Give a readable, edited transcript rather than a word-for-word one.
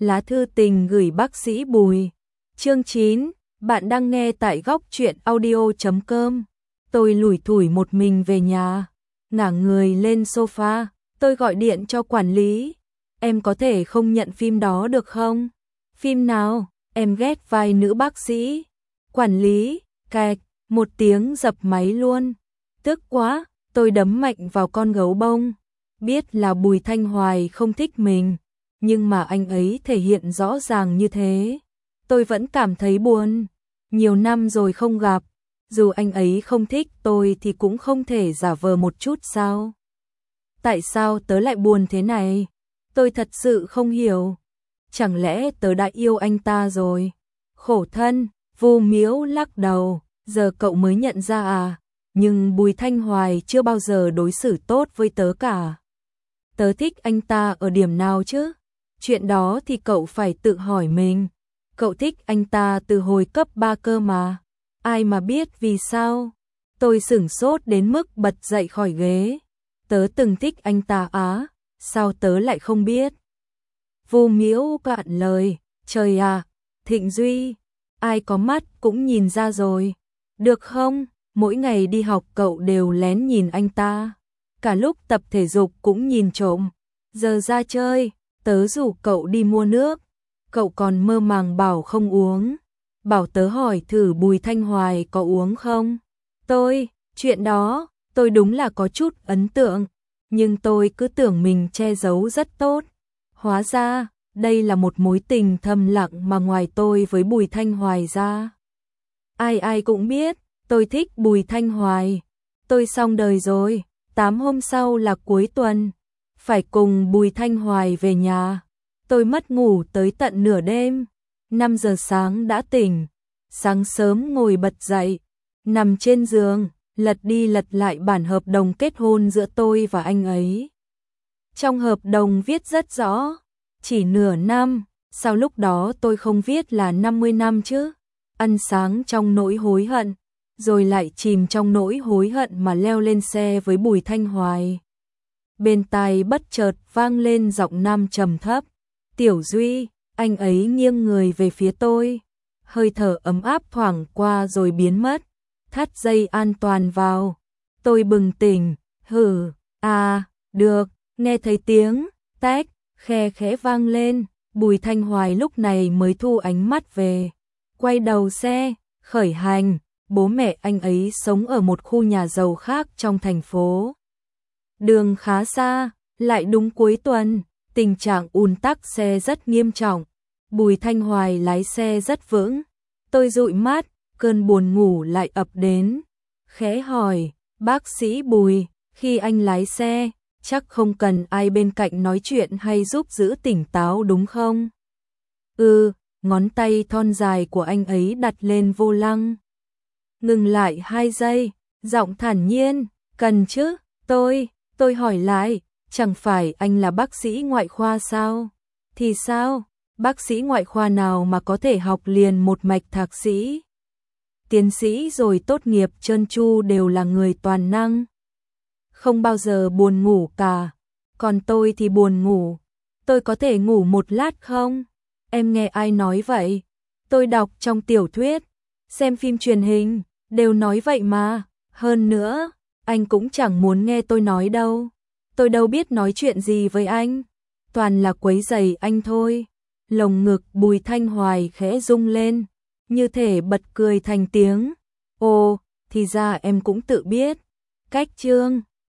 Lá thư tình gửi bác sĩ Bùi. Chương 9, bạn đang nghe tại góc truyện audio.com. Tôi lủi thủi một mình về nhà, ngả người lên sofa, tôi gọi điện cho quản lý. Em có thể không nhận phim đó được không? Phim nào? Em ghét vai nữ bác sĩ. Quản lý, cạch, một tiếng dập máy luôn. Tức quá, tôi đấm mạnh vào con gấu bông. Biết là Bùi Thanh Hoài không thích mình, nhưng mà anh ấy thể hiện rõ ràng như thế. Tôi vẫn cảm thấy buồn. Nhiều năm rồi không gặp, dù anh ấy không thích tôi thì cũng không thể giả vờ một chút sao? Tại sao tớ lại buồn thế này? Tôi thật sự không hiểu. Chẳng lẽ tớ đã yêu anh ta rồi? Khổ thân, Vu Miễu lắc đầu, giờ cậu mới nhận ra à? Nhưng Bùi Thanh Hoài chưa bao giờ đối xử tốt với tớ cả. Tớ thích anh ta ở điểm nào chứ? Chuyện đó thì cậu phải tự hỏi mình. Cậu thích anh ta từ hồi cấp 3 cơ mà. Ai mà biết vì sao? Tôi sửng sốt đến mức bật dậy khỏi ghế. Tớ từng thích anh ta á, sao tớ lại không biết? Vu Miễu cạn lời, trời à, Thịnh Duy, ai có mắt cũng nhìn ra rồi. Được không, mỗi ngày đi học cậu đều lén nhìn anh ta. Cả lúc tập thể dục cũng nhìn trộm. Giờ ra chơi, tớ rủ cậu đi mua nước. Cậu còn mơ màng bảo không uống. Bảo tớ hỏi thử Bùi Thanh Hoài có uống không. Chuyện đó, tôi đúng là có chút ấn tượng. Nhưng tôi cứ tưởng mình che giấu rất tốt. Hóa ra, đây là một mối tình thầm lặng mà ngoài tôi với Bùi Thanh Hoài ra. Ai ai cũng biết, tôi thích Bùi Thanh Hoài. Tôi xong đời rồi, 8 hôm sau là cuối tuần. Phải cùng Bùi Thanh Hoài về nhà. Tôi mất ngủ tới tận nửa đêm. 5 giờ sáng đã tỉnh. Sáng sớm ngồi bật dậy. Nằm trên giường, lật đi lật lại bản hợp đồng kết hôn giữa tôi và anh ấy. Trong hợp đồng viết rất rõ, chỉ nửa năm, sao lúc đó tôi không viết là 50 năm chứ? Ăn sáng trong nỗi hối hận, rồi lại chìm trong nỗi hối hận mà leo lên xe với Bùi Thanh Hoài. Bên tai bất chợt vang lên giọng nam trầm thấp. Tiểu Duy, anh ấy nghiêng người về phía tôi. Hơi thở ấm áp thoảng qua rồi biến mất. Thắt dây an toàn vào. Tôi bừng tỉnh, được, nghe thấy tiếng, tách, khe khẽ vang lên. Bùi Thanh Hoài lúc này mới thu ánh mắt về. Quay đầu xe, khởi hành. Bố mẹ anh ấy sống ở một khu nhà giàu khác trong thành phố. Đường khá xa, lại đúng cuối tuần, tình trạng ùn tắc xe rất nghiêm trọng. Bùi Thanh Hoài lái xe rất vững. Tôi dụi mắt, cơn buồn ngủ lại ập đến. Khẽ hỏi, bác sĩ Bùi, khi anh lái xe, chắc không cần ai bên cạnh nói chuyện hay giúp giữ tỉnh táo đúng không? Ngón tay thon dài của anh ấy đặt lên vô lăng. Ngừng lại 2 giây, giọng thản nhiên, cần chứ, tôi hỏi lại, chẳng phải anh là bác sĩ ngoại khoa sao? Thì sao, bác sĩ ngoại khoa nào mà có thể học liền một mạch thạc sĩ? Tiến sĩ rồi tốt nghiệp trơn tru đều là người toàn năng. Không bao giờ buồn ngủ cả, còn tôi thì buồn ngủ. Tôi có thể ngủ một lát không? Em nghe ai nói vậy? Tôi đọc trong tiểu thuyết, xem phim truyền hình, đều nói vậy mà. Hơn nữa, anh cũng chẳng muốn nghe tôi nói đâu. Tôi đâu biết nói chuyện gì với anh. Toàn là quấy rầy anh thôi. Lồng ngực Bùi Thanh Hoài khẽ rung lên, như thể bật cười thành tiếng. Ồ, thì ra em cũng tự biết. Cách chương